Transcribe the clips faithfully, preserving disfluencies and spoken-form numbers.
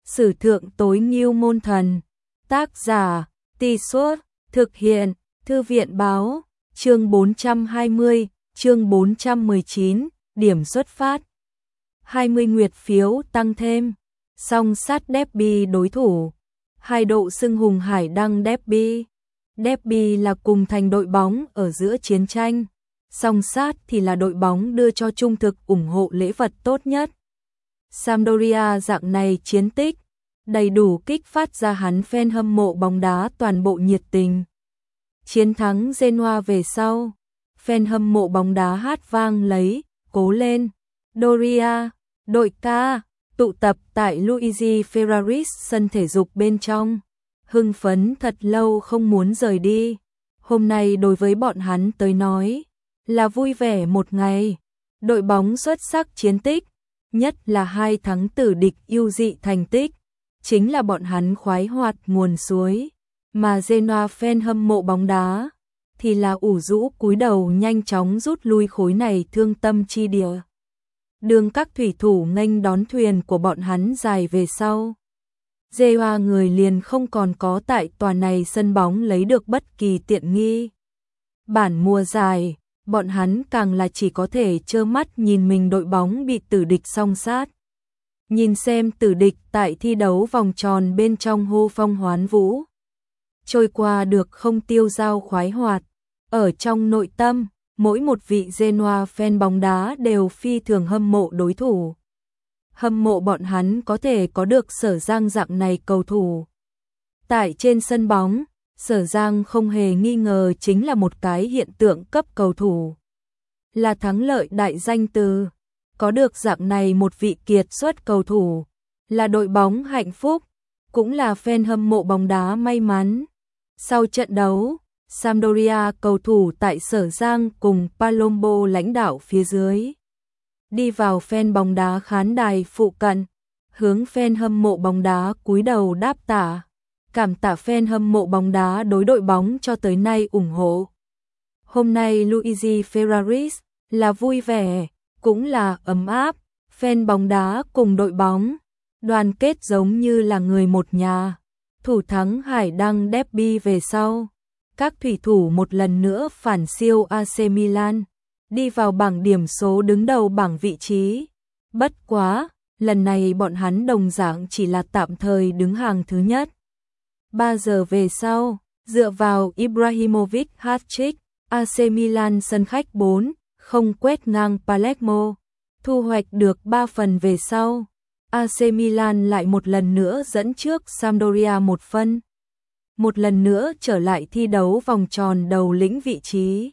Sử thượng tối ngưu môn thần. Tác giả, Tì Suốt, thực hiện, Thư viện báo, chương bốn trăm hai mươi, chương bốn trăm mười chín, điểm xuất phát. hai mươi nguyệt phiếu tăng thêm, song sát derby đối thủ. Hai độ xưng hùng hải đăng derby. Derby là cùng thành đội bóng ở giữa chiến tranh, song sát thì là đội bóng đưa cho trung thực ủng hộ lễ vật tốt nhất. Sampdoria dạng này chiến tích, đầy đủ kích phát ra hắn fan hâm mộ bóng đá toàn bộ nhiệt tình. Chiến thắng Genoa về sau, fan hâm mộ bóng đá hát vang lấy, cố lên, Doria, đội ca, tụ tập tại Luigi Ferraris sân thể dục bên trong. Hưng phấn thật lâu không muốn rời đi. Hôm nay đối với bọn hắn tới nói, là vui vẻ một ngày. Đội bóng xuất sắc chiến tích, nhất là hai thắng tử địch yêu dị thành tích, chính là bọn hắn khoái hoạt nguồn suối. Mà Genoa fan hâm mộ bóng đá, thì là ủ rũ cúi đầu nhanh chóng rút lui khối này thương tâm chi địa. Đường các thủy thủ nghênh đón thuyền của bọn hắn dài về sau. Genoa người liền không còn có tại tòa này sân bóng lấy được bất kỳ tiện nghi. Bản mùa dài, bọn hắn càng là chỉ có thể trơ mắt nhìn mình đội bóng bị tử địch song sát. Nhìn xem tử địch tại thi đấu vòng tròn bên trong hô phong hoán vũ. Trôi qua được không tiêu dao khoái hoạt. Ở trong nội tâm, mỗi một vị Genoa fan bóng đá đều phi thường hâm mộ đối thủ. Hâm mộ bọn hắn có thể có được Sở Giang dạng này cầu thủ. Tại trên sân bóng, Sở Giang không hề nghi ngờ chính là một cái hiện tượng cấp cầu thủ. Là thắng lợi đại danh từ. Có được dạng này một vị kiệt xuất cầu thủ. Là đội bóng hạnh phúc. Cũng là fan hâm mộ bóng đá may mắn. Sau trận đấu, Sampdoria cầu thủ tại Sở Giang cùng Palombo lãnh đạo phía dưới. Đi vào fan bóng đá khán đài phụ cận, hướng fan hâm mộ bóng đá cúi đầu đáp tạ, cảm tạ fan hâm mộ bóng đá đối đội bóng cho tới nay ủng hộ. Hôm nay Luigi Ferraris là vui vẻ, cũng là ấm áp, fan bóng đá cùng đội bóng, đoàn kết giống như là người một nhà. Thủ thắng Hải Đăng derby về sau, các thủy thủ một lần nữa phản siêu a xê Milan. Đi vào bảng điểm số đứng đầu bảng vị trí. Bất quá, lần này bọn hắn đồng dạng chỉ là tạm thời đứng hàng thứ nhất. ba giờ về sau, dựa vào Ibrahimovic hat-trick, a xê Milan sân khách bốn không quét ngang Palermo, thu hoạch được ba phần về sau. a xê Milan lại một lần nữa dẫn trước Sampdoria một phân. Một lần nữa trở lại thi đấu vòng tròn đầu lĩnh vị trí.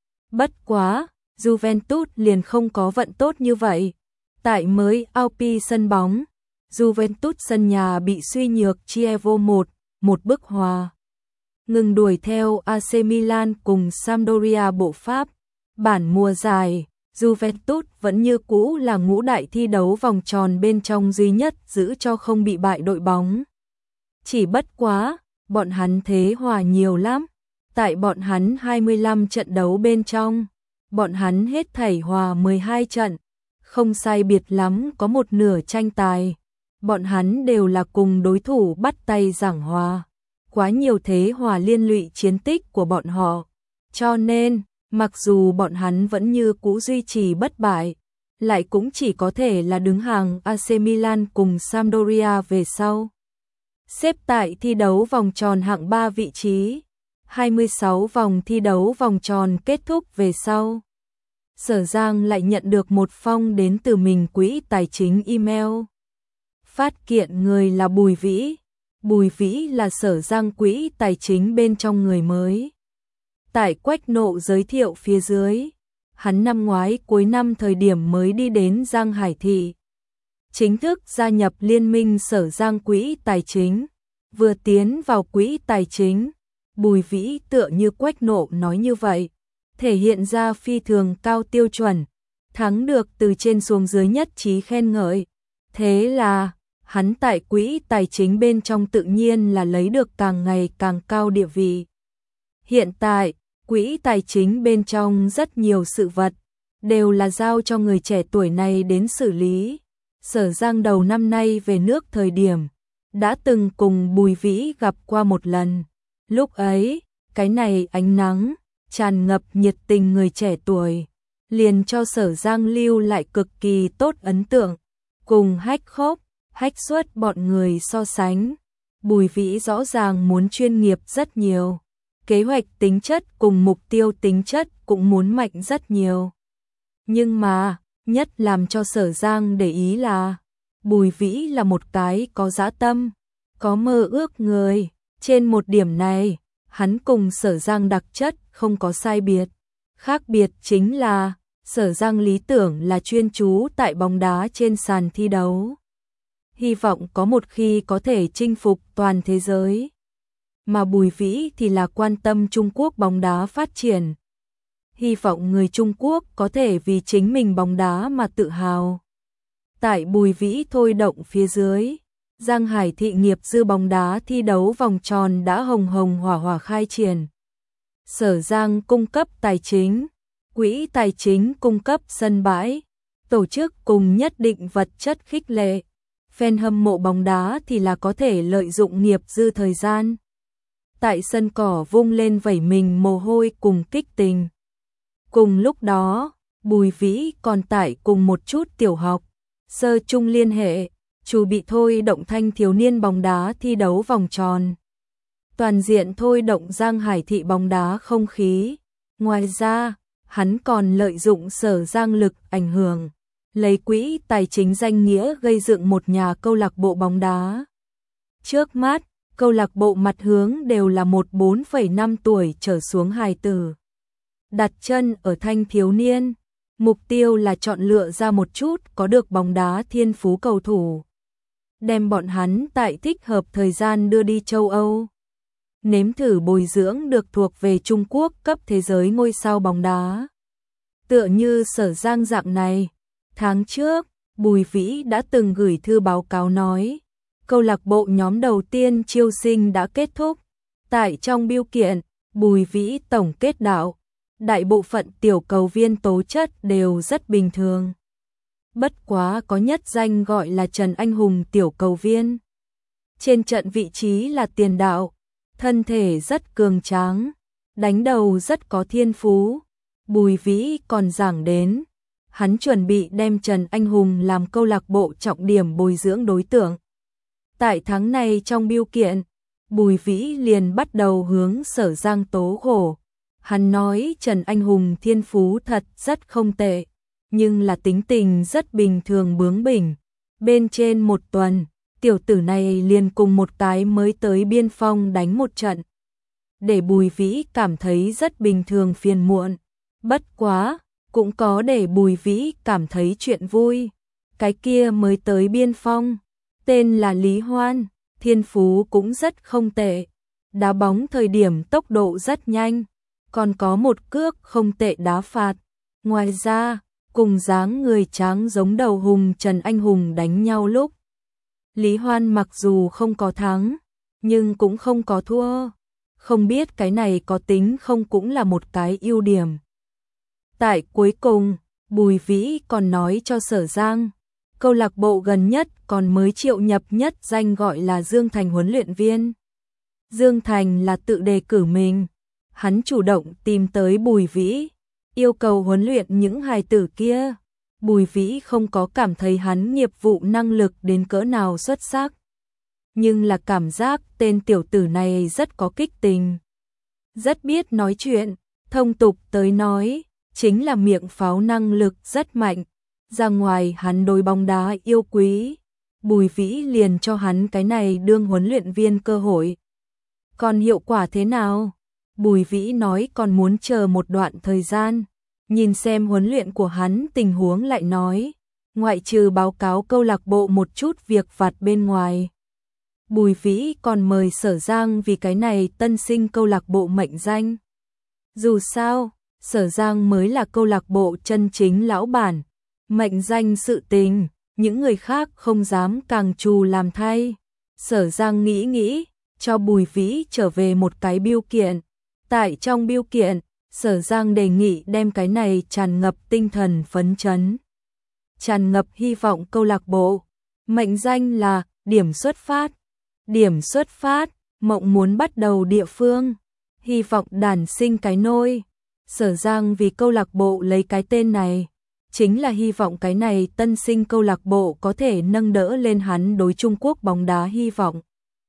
Bất quá, Juventus liền không có vận tốt như vậy. Tại mới Alpi sân bóng, Juventus sân nhà bị suy nhược Chievo một, một bức hòa. Ngừng đuổi theo a xê Milan cùng Sampdoria bộ Pháp. Bản mùa dài, Juventus vẫn như cũ là ngũ đại thi đấu vòng tròn bên trong duy nhất giữ cho không bị bại đội bóng. Chỉ bất quá, bọn hắn thế hòa nhiều lắm. Tại bọn hắn hai mươi lăm trận đấu bên trong, bọn hắn hết thảy hòa mười hai trận, không sai biệt lắm có một nửa tranh tài. Bọn hắn đều là cùng đối thủ bắt tay giảng hòa. Quá nhiều thế hòa liên lụy chiến tích của bọn họ. Cho nên, mặc dù bọn hắn vẫn như cũ duy trì bất bại, lại cũng chỉ có thể là đứng hàng a xê Milan cùng Sampdoria về sau. Xếp tại thi đấu vòng tròn hạng ba vị trí. hai mươi sáu vòng thi đấu vòng tròn kết thúc về sau. Sở Giang lại nhận được một phong đến từ mình quỹ tài chính email. Phát kiện người là Bùi Vĩ. Bùi Vĩ là Sở Giang quỹ tài chính bên trong người mới. Tại Quách Nộ giới thiệu phía dưới, hắn năm ngoái cuối năm thời điểm mới đi đến Giang Hải Thị. Chính thức gia nhập liên minh Sở Giang quỹ tài chính. Vừa tiến vào quỹ tài chính, Bùi Vĩ tựa như Quách Nộ nói như vậy, thể hiện ra phi thường cao tiêu chuẩn, thắng được từ trên xuống dưới nhất trí khen ngợi. Thế là, hắn tại quỹ tài chính bên trong tự nhiên là lấy được càng ngày càng cao địa vị. Hiện tại, quỹ tài chính bên trong rất nhiều sự vật, đều là giao cho người trẻ tuổi này đến xử lý. Sở Giang đầu năm nay về nước thời điểm, đã từng cùng Bùi Vĩ gặp qua một lần. Lúc ấy, cái này ánh nắng, tràn ngập nhiệt tình người trẻ tuổi, liền cho Sở Giang lưu lại cực kỳ tốt ấn tượng. Cùng Hách Khốc, Hách Xuất bọn người so sánh, Bùi Vĩ rõ ràng muốn chuyên nghiệp rất nhiều. Kế hoạch tính chất cùng mục tiêu tính chất cũng muốn mạnh rất nhiều. Nhưng mà, nhất làm cho Sở Giang để ý là Bùi Vĩ là một cái có dã tâm, có mơ ước người. Trên một điểm này, hắn cùng Sở Giang đặc chất không có sai biệt. Khác biệt chính là Sở Giang lý tưởng là chuyên chú tại bóng đá trên sàn thi đấu. Hy vọng có một khi có thể chinh phục toàn thế giới. Mà Bùi Vĩ thì là quan tâm Trung Quốc bóng đá phát triển. Hy vọng người Trung Quốc có thể vì chính mình bóng đá mà tự hào. Tại Bùi Vĩ thôi động phía dưới, Giang Hải thị nghiệp dư bóng đá thi đấu vòng tròn đã hồng hồng hỏa hỏa khai triển. Sở Giang cung cấp tài chính, quỹ tài chính cung cấp sân bãi, tổ chức cùng nhất định vật chất khích lệ. Fan hâm mộ bóng đá thì là có thể lợi dụng nghiệp dư thời gian. Tại sân cỏ vung lên vẩy mình mồ hôi cùng kích tình. Cùng lúc đó, Bùi Vĩ còn tải cùng một chút tiểu học, sơ trung liên hệ, chủ bị thôi động thanh thiếu niên bóng đá thi đấu vòng tròn. Toàn diện thôi động Giang Hải thị bóng đá không khí. Ngoài ra, hắn còn lợi dụng Sở Giang lực ảnh hưởng, lấy quỹ tài chính danh nghĩa gây dựng một nhà câu lạc bộ bóng đá. Trước mắt, câu lạc bộ mặt hướng đều là một bốn phẩy năm tuổi trở xuống hài tử. Đặt chân ở thanh thiếu niên, mục tiêu là chọn lựa ra một chút có được bóng đá thiên phú cầu thủ. Đem bọn hắn tại thích hợp thời gian đưa đi châu Âu. Nếm thử bồi dưỡng được thuộc về Trung Quốc cấp thế giới ngôi sao bóng đá. Tựa như Sở Giang dạng này, tháng trước, Bùi Vĩ đã từng gửi thư báo cáo nói, câu lạc bộ nhóm đầu tiên chiêu sinh đã kết thúc. Tại trong biêu kiện, Bùi Vĩ tổng kết đạo, đại bộ phận tiểu cầu viên tố chất đều rất bình thường. Bất quá có nhất danh gọi là Trần Anh Hùng tiểu cầu viên. Trên trận vị trí là tiền đạo, thân thể rất cường tráng, đánh đầu rất có thiên phú. Bùi Vĩ còn giảng đến, hắn chuẩn bị đem Trần Anh Hùng làm câu lạc bộ trọng điểm bồi dưỡng đối tượng. Tại tháng này trong biêu kiện, Bùi Vĩ liền bắt đầu hướng Sở Giang tố khổ. Hắn nói Trần Anh Hùng thiên phú thật rất không tệ, nhưng là tính tình rất bình thường bướng bỉnh. Bên trên một tuần, tiểu tử này liền cùng một cái mới tới biên phong đánh một trận. Để Bùi Vĩ cảm thấy rất bình thường phiền muộn. Bất quá, cũng có để Bùi Vĩ cảm thấy chuyện vui. Cái kia mới tới biên phong, tên là Lý Hoan, thiên phú cũng rất không tệ. Đá bóng thời điểm tốc độ rất nhanh, còn có một cước không tệ đá phạt. Ngoài ra, cùng dáng người tráng giống đầu hùng Trần Anh Hùng đánh nhau lúc, Lý Hoan mặc dù không có thắng, nhưng cũng không có thua. Không biết cái này có tính không cũng là một cái ưu điểm. Tại cuối cùng, Bùi Vĩ còn nói cho Sở Giang, câu lạc bộ gần nhất còn mới triệu nhập nhất danh gọi là Dương Thành huấn luyện viên. Dương Thành là tự đề cử mình, hắn chủ động tìm tới Bùi Vĩ, yêu cầu huấn luyện những hài tử kia. Bùi Vĩ không có cảm thấy hắn nghiệp vụ năng lực đến cỡ nào xuất sắc, nhưng là cảm giác tên tiểu tử này rất có kích tình, rất biết nói chuyện, thông tục tới nói, chính là miệng pháo năng lực rất mạnh. Ra ngoài hắn đối bóng đá yêu quý, Bùi Vĩ liền cho hắn cái này đương huấn luyện viên cơ hội. Còn hiệu quả thế nào? Bùi Vĩ nói còn muốn chờ một đoạn thời gian, nhìn xem huấn luyện của hắn tình huống lại nói, ngoại trừ báo cáo câu lạc bộ một chút việc vặt bên ngoài. Bùi Vĩ còn mời Sở Giang vì cái này tân sinh câu lạc bộ mệnh danh. Dù sao, Sở Giang mới là câu lạc bộ chân chính lão bản, mệnh danh sự tình, những người khác không dám càng trù làm thay. Sở Giang nghĩ nghĩ, cho Bùi Vĩ trở về một cái biêu kiện. Tại trong biêu kiện, Sở Giang đề nghị đem cái này tràn ngập tinh thần phấn chấn, tràn ngập hy vọng câu lạc bộ, mệnh danh là điểm xuất phát. Điểm xuất phát, mộng muốn bắt đầu địa phương, hy vọng đản sinh cái nôi. Sở Giang vì câu lạc bộ lấy cái tên này, chính là hy vọng cái này tân sinh câu lạc bộ có thể nâng đỡ lên hắn đối Trung Quốc bóng đá hy vọng.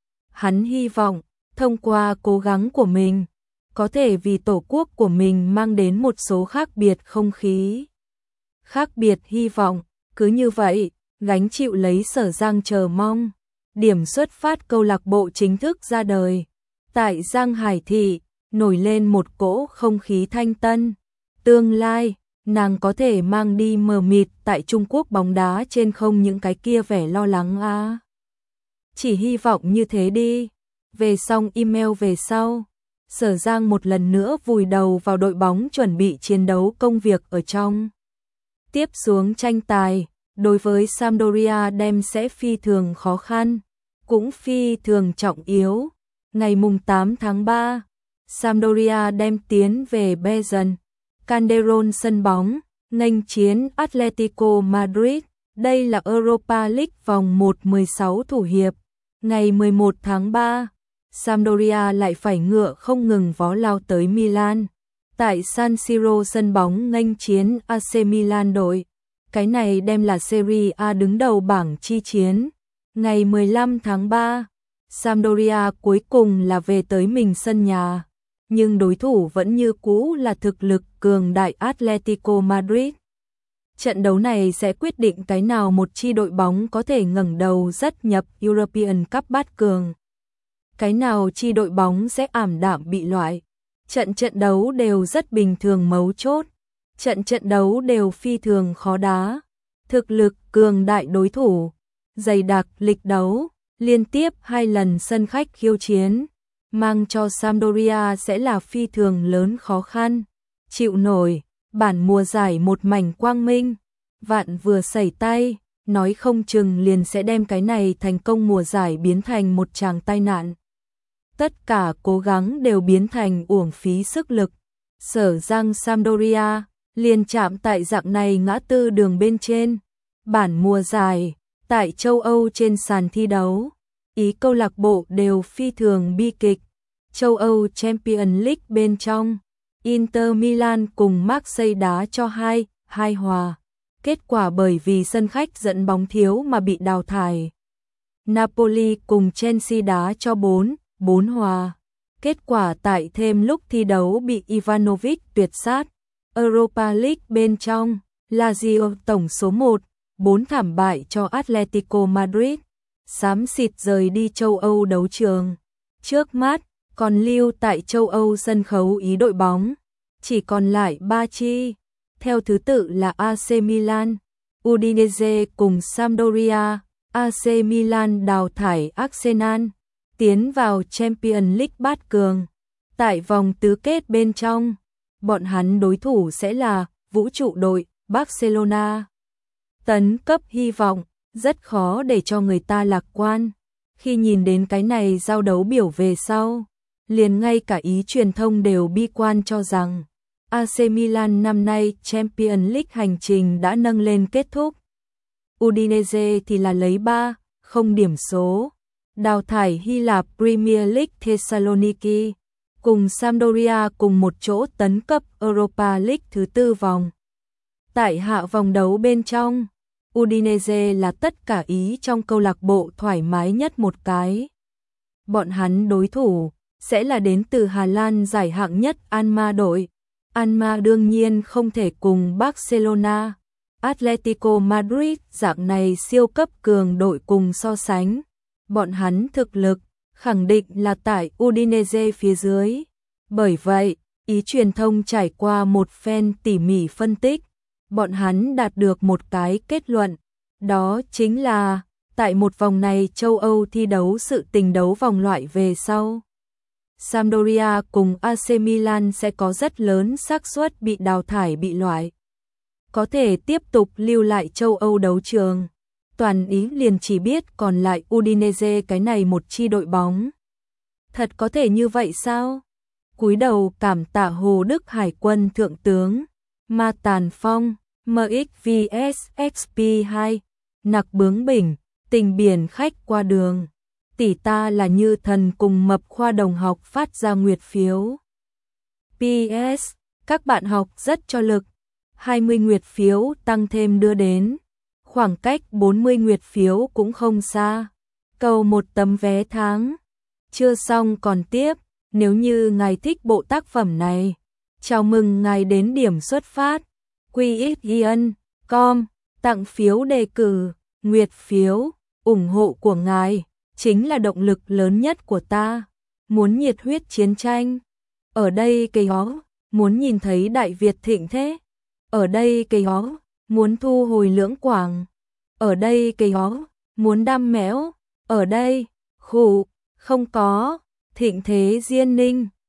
Hắn hy vọng, thông qua cố gắng của mình, có thể vì tổ quốc của mình mang đến một số khác biệt không khí. Khác biệt hy vọng, cứ như vậy, gánh chịu lấy Sở Giang chờ mong. Điểm xuất phát câu lạc bộ chính thức ra đời. Tại Giang Hải Thị, nổi lên một cỗ không khí thanh tân. Tương lai, nàng có thể mang đi mờ mịt tại Trung Quốc bóng đá trên không những cái kia vẻ lo lắng á. Chỉ hy vọng như thế đi. Về xong email về sau, Sở Giang một lần nữa vùi đầu vào đội bóng chuẩn bị chiến đấu công việc ở trong. Tiếp xuống tranh tài, đối với Sampdoria đem sẽ phi thường khó khăn, cũng phi thường trọng yếu. Ngày mùng tám tháng ba, Sampdoria đem tiến về Bern, Calderón sân bóng, nghênh chiến Atletico Madrid. Đây là Europa League vòng một mười sáu thủ hiệp. Ngày mười một tháng ba, Sampdoria lại phải ngựa không ngừng vó lao tới Milan. Tại San Siro sân bóng nghênh chiến a xê Milan đội. Cái này đem là Serie A đứng đầu bảng chi chiến. Ngày mười lăm tháng ba, Sampdoria cuối cùng là về tới mình sân nhà, nhưng đối thủ vẫn như cũ là thực lực cường đại Atletico Madrid. Trận đấu này sẽ quyết định cái nào một chi đội bóng có thể ngẩng đầu dắt nhập European Cup bát cường. Cái nào chi đội bóng sẽ ảm đạm bị loại. Trận trận đấu đều rất bình thường mấu chốt. Trận trận đấu đều phi thường khó đá. Thực lực cường đại đối thủ, dày đặc lịch đấu, liên tiếp hai lần sân khách khiêu chiến, mang cho Sampdoria sẽ là phi thường lớn khó khăn. Chịu nổi, bản mùa giải một mảnh quang minh, vạn vừa sẩy tay, nói không chừng liền sẽ đem cái này thành công mùa giải biến thành một tràng tai nạn. Tất cả cố gắng đều biến thành uổng phí sức lực. Sở Giang Sampdoria liền chạm tại dạng này ngã tư đường bên trên. Bản mùa giải, tại châu Âu trên sàn thi đấu, ý câu lạc bộ đều phi thường bi kịch. Châu Âu Champions League bên trong, Inter Milan cùng Marseille đá cho hai, hai hòa. Kết quả bởi vì sân khách dẫn bóng thiếu mà bị đào thải. Napoli cùng Chelsea đá cho bốn, bốn hòa. Kết quả tại thêm lúc thi đấu bị Ivanovic tuyệt sát. Europa League bên trong, Lazio tổng số một, bốn thảm bại cho Atletico Madrid. Xám xịt rời đi châu Âu đấu trường. Trước mắt, còn lưu tại châu Âu sân khấu ý đội bóng. Chỉ còn lại ba chi. Theo thứ tự là a xê Milan, Udinese cùng Sampdoria. a xê Milan đào thải Arsenal, tiến vào Champions League bát cường. Tại vòng tứ kết bên trong, bọn hắn đối thủ sẽ là vũ trụ đội Barcelona. Tấn cấp hy vọng, rất khó để cho người ta lạc quan. Khi nhìn đến cái này giao đấu biểu về sau, liền ngay cả ý truyền thông đều bi quan cho rằng a xê Milan năm nay Champions League hành trình đã nâng lên kết thúc. Udinese thì là lấy ba, không điểm số, đào thải Hy Lạp Premier League Thessaloniki, cùng Sampdoria cùng một chỗ tấn cấp Europa League thứ tư vòng. Tại hạ vòng đấu bên trong, Udinese là tất cả ý trong câu lạc bộ thoải mái nhất một cái. Bọn hắn đối thủ sẽ là đến từ Hà Lan giải hạng nhất Alma đội. Alma đương nhiên không thể cùng Barcelona, Atletico Madrid dạng này siêu cấp cường đội cùng so sánh. Bọn hắn thực lực khẳng định là tại Udinese phía dưới. Bởi vậy, ý truyền thông trải qua một phen tỉ mỉ phân tích, bọn hắn đạt được một cái kết luận, đó chính là tại một vòng này châu Âu thi đấu sự tình đấu vòng loại về sau, Sampdoria cùng a xê Milan sẽ có rất lớn xác suất bị đào thải bị loại. Có thể tiếp tục lưu lại châu Âu đấu trường. Toàn ý liền chỉ biết còn lại Udinese cái này một chi đội bóng. Thật có thể như vậy sao? Cúi đầu cảm tạ Hồ Đức Hải quân thượng tướng, Ma Tàn Phong, em ích vê ét ích pê hai, nặc bướng bỉnh, tình biển khách qua đường. tỷ ta là Như Thần cùng Mập Khoa đồng học phát ra nguyệt phiếu. pê ét. Các bạn học rất cho lực. hai mươi nguyệt phiếu tăng thêm đưa đến. Khoảng cách bốn mươi nguyệt phiếu cũng không xa. Cầu một tấm vé tháng. Chưa xong còn tiếp. Nếu như ngài thích bộ tác phẩm này, chào mừng ngài đến điểm xuất phát. quy ích ion chấm com tặng phiếu đề cử, nguyệt phiếu, ủng hộ của ngài chính là động lực lớn nhất của ta. Muốn nhiệt huyết chiến tranh. Ở đây cây ó, muốn nhìn thấy Đại Việt thịnh thế. Ở đây cây ó, muốn thu hồi Lưỡng Quảng. Ở đây cây ó, muốn đam mẽo. Ở đây, khủ, không có, thịnh thế Diên Ninh.